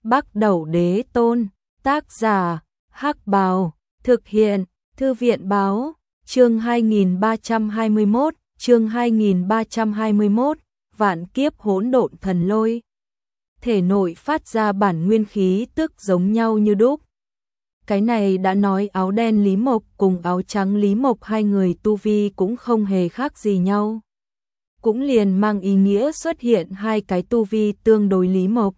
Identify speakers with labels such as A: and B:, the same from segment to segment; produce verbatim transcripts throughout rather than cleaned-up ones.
A: Bắc Đẩu Đế Tôn, tác giả, Hắc Bào, thực hiện, Thư viện Báo, chương hai nghìn ba trăm hai mươi mốt, chương hai nghìn ba trăm hai mươi mốt, vạn kiếp hỗn độn thần lôi. Thể nội phát ra bản nguyên khí tức giống nhau như đúc. Cái này đã nói áo đen Lý Mộc cùng áo trắng Lý Mộc hai người tu vi cũng không hề khác gì nhau. Cũng liền mang ý nghĩa xuất hiện hai cái tu vi tương đối Lý Mộc.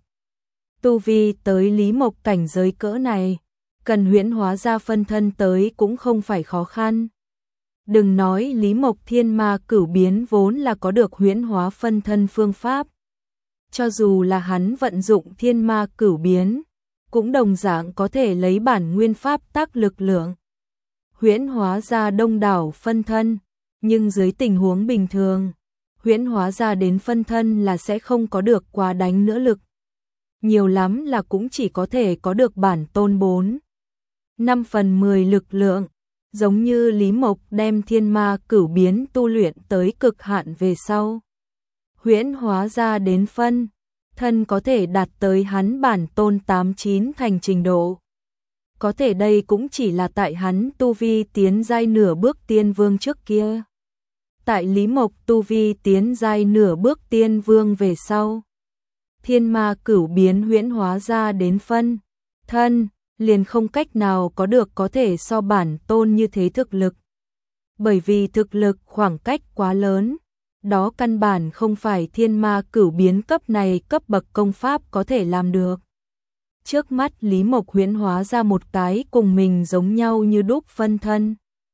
A: Tu vi tới Lý Mộc cảnh giới cỡ này, cần huyễn hóa ra phân thân tới cũng không phải khó khăn. Đừng nói Lý Mộc thiên ma cửu biến vốn là có được huyễn hóa phân thân phương pháp. Cho dù là hắn vận dụng thiên ma cửu biến, cũng đồng dạng có thể lấy bản nguyên pháp tác lực lượng huyễn hóa ra đông đảo phân thân, nhưng dưới tình huống bình thường, huyễn hóa ra đến phân thân là sẽ không có được quá đánh nữa lực. Nhiều lắm là cũng chỉ có thể có được bản tôn bốn, năm phần mười lực lượng, giống như Lý Mộc đem thiên ma cửu biến tu luyện tới cực hạn về sau. Huyễn hóa ra đến phân thân có thể đạt tới hắn bản tôn tám chín thành trình độ. Có thể đây cũng chỉ là tại hắn tu vi tiến giai nửa bước tiên vương trước kia. Tại Lý Mộc tu vi tiến giai nửa bước tiên vương về sau, thiên ma cửu biến huyễn hóa ra đến phân thân, liền không cách nào có được có thể so bản tôn như thế thực lực. Bởi vì thực lực khoảng cách quá lớn, đó căn bản không phải thiên ma cửu biến cấp này cấp bậc công pháp có thể làm được. Trước mắt Lý Mộc huyễn hóa ra một cái cùng mình giống nhau như đúc phân thân.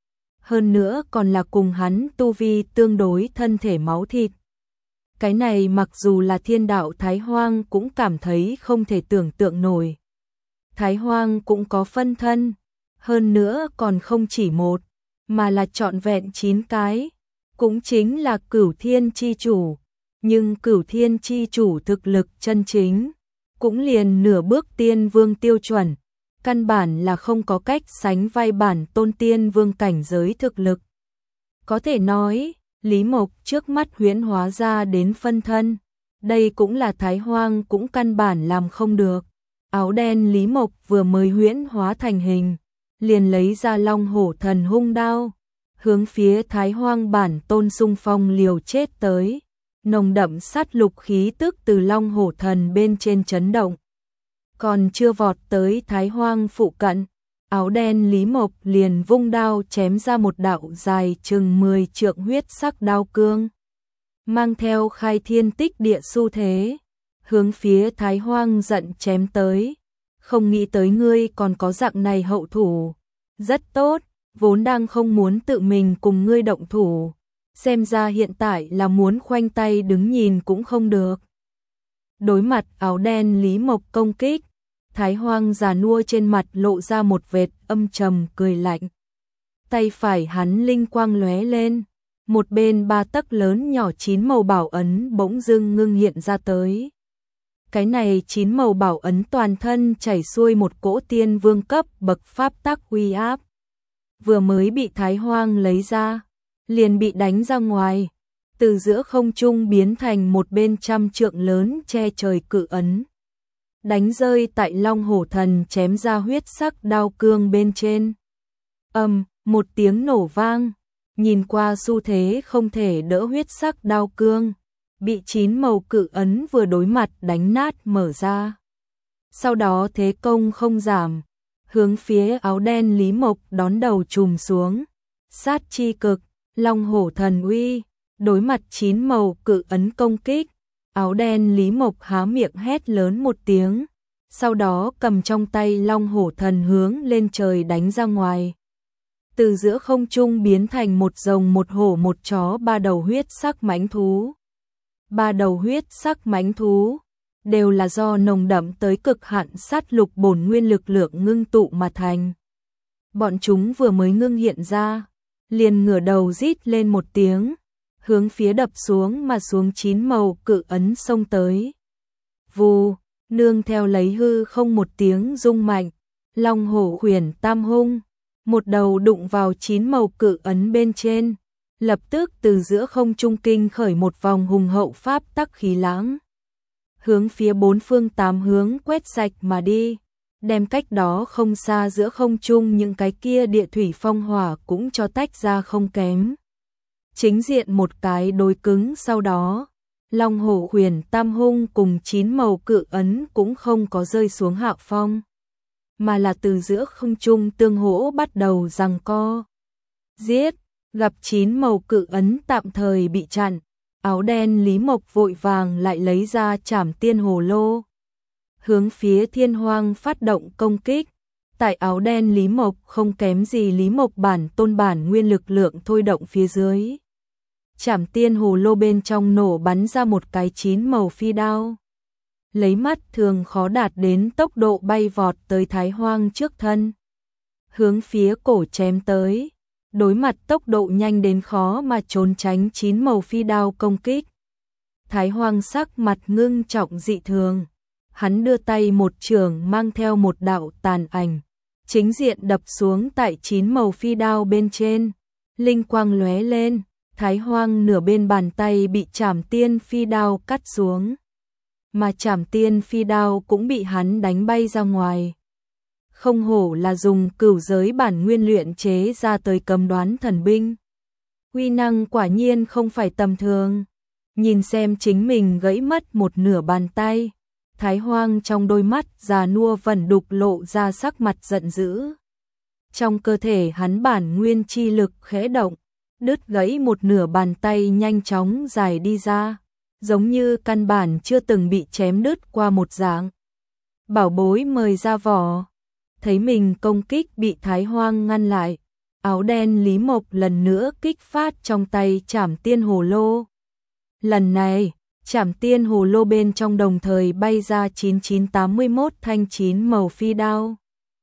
A: Hơn nữa còn là cùng hắn tu vi tương đối thân thể máu thịt. Cái này mặc dù là thiên đạo Thái Hoang cũng cảm thấy không thể tưởng tượng nổi. Thái Hoang cũng có phân thân, hơn nữa còn không chỉ một, mà là trọn vẹn chín cái, cũng chính là Cửu Thiên chi chủ, nhưng Cửu Thiên chi chủ thực lực chân chính cũng liền nửa bước tiên vương tiêu chuẩn, căn bản là không có cách sánh vai bản tôn tiên vương cảnh giới thực lực. Có thể nói, Lý Mộc trước mắt huyễn hóa ra đến phân thân, đây cũng là Thái Hoang cũng căn bản làm không được. Áo đen Lý Mộc vừa mới huyễn hóa thành hình, liền lấy ra Long Hổ Thần hung đao, hướng phía Thái Hoang bản tôn xung phong liều chết tới. Nồng đậm sát lục khí tức từ Long Hổ Thần bên trên chấn động. Còn chưa vọt tới Thái Hoang phụ cận, áo đen Lý Mộc liền vung đao chém ra một đạo dài chừng mười trượng huyết sắc đao cương, mang theo khai thiên tích địa xu thế, hướng phía Thái Hoang giận chém tới. Không nghĩ tới ngươi còn có dạng này hậu thủ, rất tốt, vốn đang không muốn tự mình cùng ngươi động thủ, xem ra hiện tại là muốn khoanh tay đứng nhìn cũng không được. Đối mặt áo đen Lý Mộc công kích, Thái Hoang già nua trên mặt lộ ra một vệt âm trầm cười lạnh. Tay phải hắn linh quang lóe lên, một bên ba tấc lớn nhỏ chín màu bảo ấn bỗng dưng ngưng hiện ra tới. Cái này chín màu bảo ấn toàn thân chảy xuôi một cỗ tiên vương cấp bậc pháp tắc uy áp. Vừa mới bị Thái Hoang lấy ra, liền bị đánh ra ngoài, từ giữa không trung biến thành một bên trăm trượng lớn che trời cự ấn. Đánh rơi tại Long Hổ Thần chém ra huyết sắc đao cương bên trên. Ầm, một tiếng nổ vang, nhìn qua xu thế không thể đỡ huyết sắc đao cương, bị chín màu cự ấn vừa đối mặt đánh nát mở ra. Sau đó thế công không giảm, hướng phía áo đen Lý Mộc đón đầu trùm xuống. Sát chi cực, Long Hổ Thần uy, đối mặt chín màu cự ấn công kích, áo đen Lý Mộc há miệng hét lớn một tiếng, sau đó cầm trong tay Long Hổ Thần hướng lên trời đánh ra ngoài. Từ giữa không trung biến thành một rồng một hổ một chó ba đầu huyết sắc mãnh thú. Ba đầu huyết sắc mãnh thú đều là do nồng đậm tới cực hạn sát lục bổn nguyên lực lượng ngưng tụ mà thành. Bọn chúng vừa mới ngưng hiện ra, liền ngửa đầu rít lên một tiếng, hướng phía đập xuống mà xuống chín màu cự ấn xông tới. Vù, nương theo lấy hư không một tiếng rung mạnh, Long Hổ Khuyển Tam Hung, một đầu đụng vào chín màu cự ấn bên trên, lập tức từ giữa không trung kinh khởi một vòng hùng hậu pháp tắc khí lãng. hướng phía bốn phương tám hướng quét sạch mà đi, đem cách đó không xa giữa không trung những cái kia địa thủy phong hỏa cũng cho tách ra không kém. Chính diện một cái đối cứng, sau đó Long Hổ Huyền Tam Hung cùng chín màu cự ấn cũng không có rơi xuống hạ phong, mà là từ giữa không trung tương hỗ bắt đầu giằng co. Giết, gặp chín màu cự ấn tạm thời bị chặn, áo đen Lý Mộc vội vàng lại lấy ra Trảm Tiên Hồ Lô, hướng phía Thiên Hoang phát động công kích. Tại áo đen Lý Mộc không kém gì Lý Mộc bản tôn bản nguyên lực lượng thôi động phía dưới, Trảm Tiên Hồ Lô bên trong nổ bắn ra một cái chín màu phi đao, lấy mắt thường khó đạt đến tốc độ bay vọt tới Thái Hoang trước thân, hướng phía cổ chém tới. Đối mặt tốc độ nhanh đến khó mà trốn tránh chín màu phi đao công kích, Thái Hoang sắc mặt ngưng trọng dị thường, hắn đưa tay một chưởng mang theo một đạo tàn ảnh, chính diện đập xuống tại chín màu phi đao bên trên, linh quang lóe lên, Thái Hoang nửa bên bàn tay bị Trảm Tiên phi đao cắt xuống, mà Trảm Tiên phi đao cũng bị hắn đánh bay ra ngoài. Không hổ là dùng cửu giới bản nguyên luyện chế ra tới cấm đoán thần binh, uy năng quả nhiên không phải tầm thường. Nhìn xem chính mình gãy mất một nửa bàn tay, Thái Hoang trong đôi mắt già nua vẩn đục lộ ra sắc mặt giận dữ. Trong cơ thể hắn bản nguyên chi lực khẽ động, đứt gãy một nửa bàn tay nhanh chóng dài đi ra, giống như căn bản chưa từng bị chém đứt qua một dạng. Bảo bối mời ra vỏ. Thấy mình công kích bị Thái Hoang ngăn lại, áo đen Lý Mộc lần nữa kích phát trong tay Trảm Tiên Hồ Lô. Lần này, Trảm Tiên Hồ Lô bên trong đồng thời bay ra chín chín tám mốt thanh chín màu phi đao.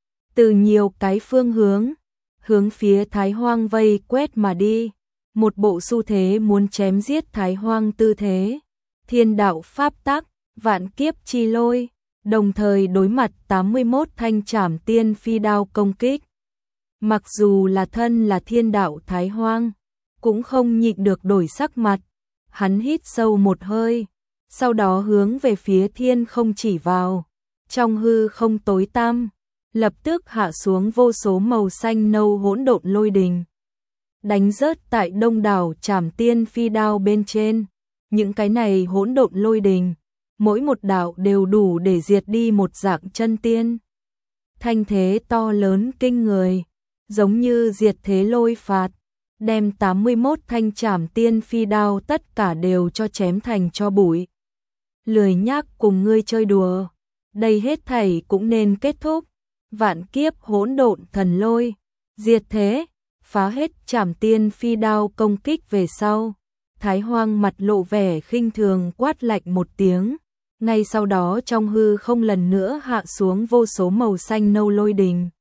A: Từ nhiều cái phương hướng, hướng phía Thái Hoang vây quét mà đi, một bộ xu thế muốn chém giết Thái Hoang tư thế. Thiên đạo pháp tắc, vạn kiếp chi lôi, đồng thời đối mặt tám mươi mốt thanh Trảm Tiên phi đao công kích. Mặc dù là thân là thiên đạo Thái Hoang, cũng không nhịn được đổi sắc mặt, hắn hít sâu một hơi, sau đó hướng về phía thiên không chỉ vào, trong hư không tối tăm, lập tức hạ xuống vô số màu xanh nâu hỗn độn lôi đình, đánh rớt tại đông đảo Trảm Tiên phi đao bên trên. Những cái này hỗn độn lôi đình, mỗi một đạo đều đủ để diệt đi một dạng chân tiên. Thanh thế to lớn kinh người, giống như diệt thế lôi phạt, đem tám mươi mốt thanh Trảm Tiên phi đao tất cả đều cho chém thành cho bụi. Lười nhác cùng ngươi chơi đùa, đây hết thảy cũng nên kết thúc. Vạn kiếp hỗn độn thần lôi, diệt thế, phá hết Trảm Tiên phi đao công kích về sau. Thái Hoang mặt lộ vẻ khinh thường quát lạnh một tiếng, ngay sau đó trong hư không lần nữa hạ xuống vô số màu xanh nâu lôi đình.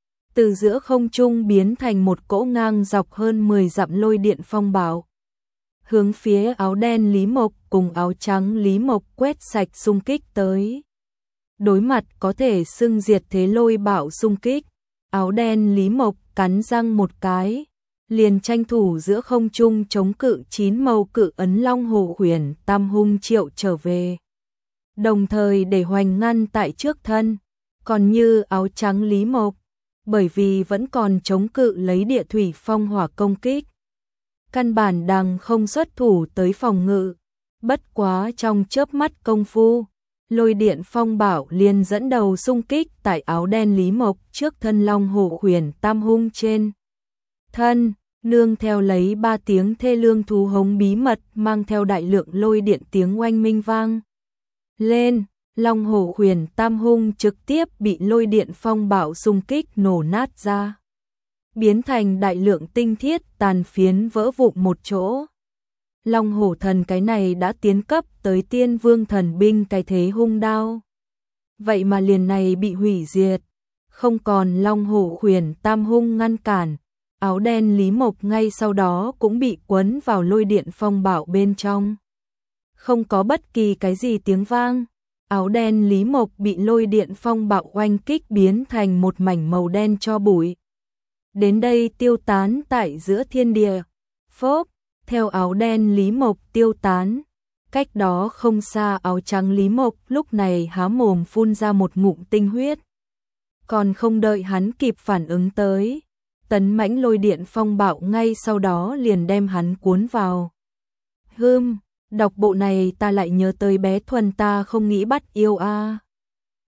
A: Từ giữa không trung biến thành một cỗ ngang dọc hơn mười dặm lôi điện phong bạo, hướng phía áo đen Lý Mộc cùng áo trắng Lý Mộc quét sạch xung kích tới. Đối mặt có thể xưng diệt thế lôi bạo xung kích, áo đen Lý Mộc cắn răng một cái, liền tranh thủ giữa không trung chống cự chín màu cự ấn Long Hổ Huyền Tam Hung triệu trở về, đồng thời để hoành ngăn tại trước thân. Còn như áo trắng Lý Mộc, bởi vì vẫn còn chống cự lấy địa thủy phong hỏa công kích, căn bản đằng không xuất thủ tới phòng ngự. Bất quá trong chớp mắt công phu, lôi điện phong bảo liền dẫn đầu xung kích tại áo đen Lý Mộc trước thân Long Hổ Huyền Tam Hung trên thân, nương theo lấy ba tiếng thê lương thú hống bí mật mang theo đại lượng lôi điện tiếng oanh minh vang lên. Long Hổ Huyền Tam Hung trực tiếp bị lôi điện phong bạo xung kích nổ nát ra, biến thành đại lượng tinh thiết tàn phiến vỡ vụn một chỗ. Long Hổ Thần cái này đã tiến cấp tới Tiên Vương thần binh cái thế hung đao, vậy mà liền này bị hủy diệt, không còn Long Hổ Huyền Tam Hung ngăn cản, áo đen Lý Mộc ngay sau đó cũng bị quấn vào lôi điện phong bạo bên trong. Không có bất kỳ cái gì tiếng vang, áo đen Lý Mộc bị lôi điện phong bạo oanh kích biến thành một mảnh màu đen cho bụi. Đến đây tiêu tán tại giữa thiên địa. Phốp, theo áo đen Lý Mộc tiêu tán, Cách đó không xa áo trắng Lý Mộc lúc này há mồm phun ra một ngụm tinh huyết. Còn không đợi hắn kịp phản ứng tới, tấn mãnh lôi điện phong bạo ngay sau đó liền đem hắn cuốn vào. Hưm, đọc bộ này ta lại nhớ tới bé Thuần ta không nghĩ bắt yêu a.